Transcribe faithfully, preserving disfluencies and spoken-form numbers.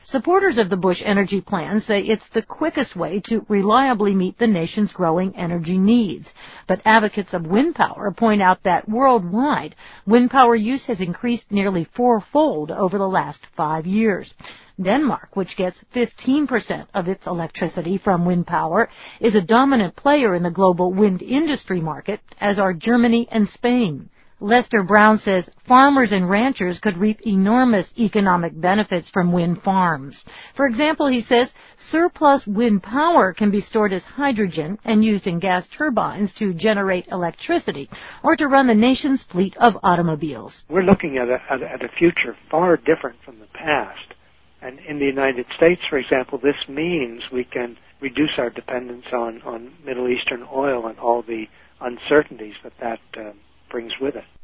Supporters of the Bush energy plan say it's the quickest way to reliably meet the nation's growing energy needs. But advocates of wind power point out that worldwide, wind power use has increased nearly fourfold over the last five years. Denmark, which gets fifteen percent of its electricity from wind power, is a dominant player in the global wind industry market, as are Germany and Spain. Lester Brown says farmers and ranchers could reap enormous economic benefits from wind farms. For example, he says surplus wind power can be stored as hydrogen and used in gas turbines to generate electricity or to run the nation's fleet of automobiles. We're looking at a, at a, at a future far different from the past. And in the United States, for example, this means we can reduce our dependence on, on Middle Eastern oil and all the uncertainties that that uh, brings with it.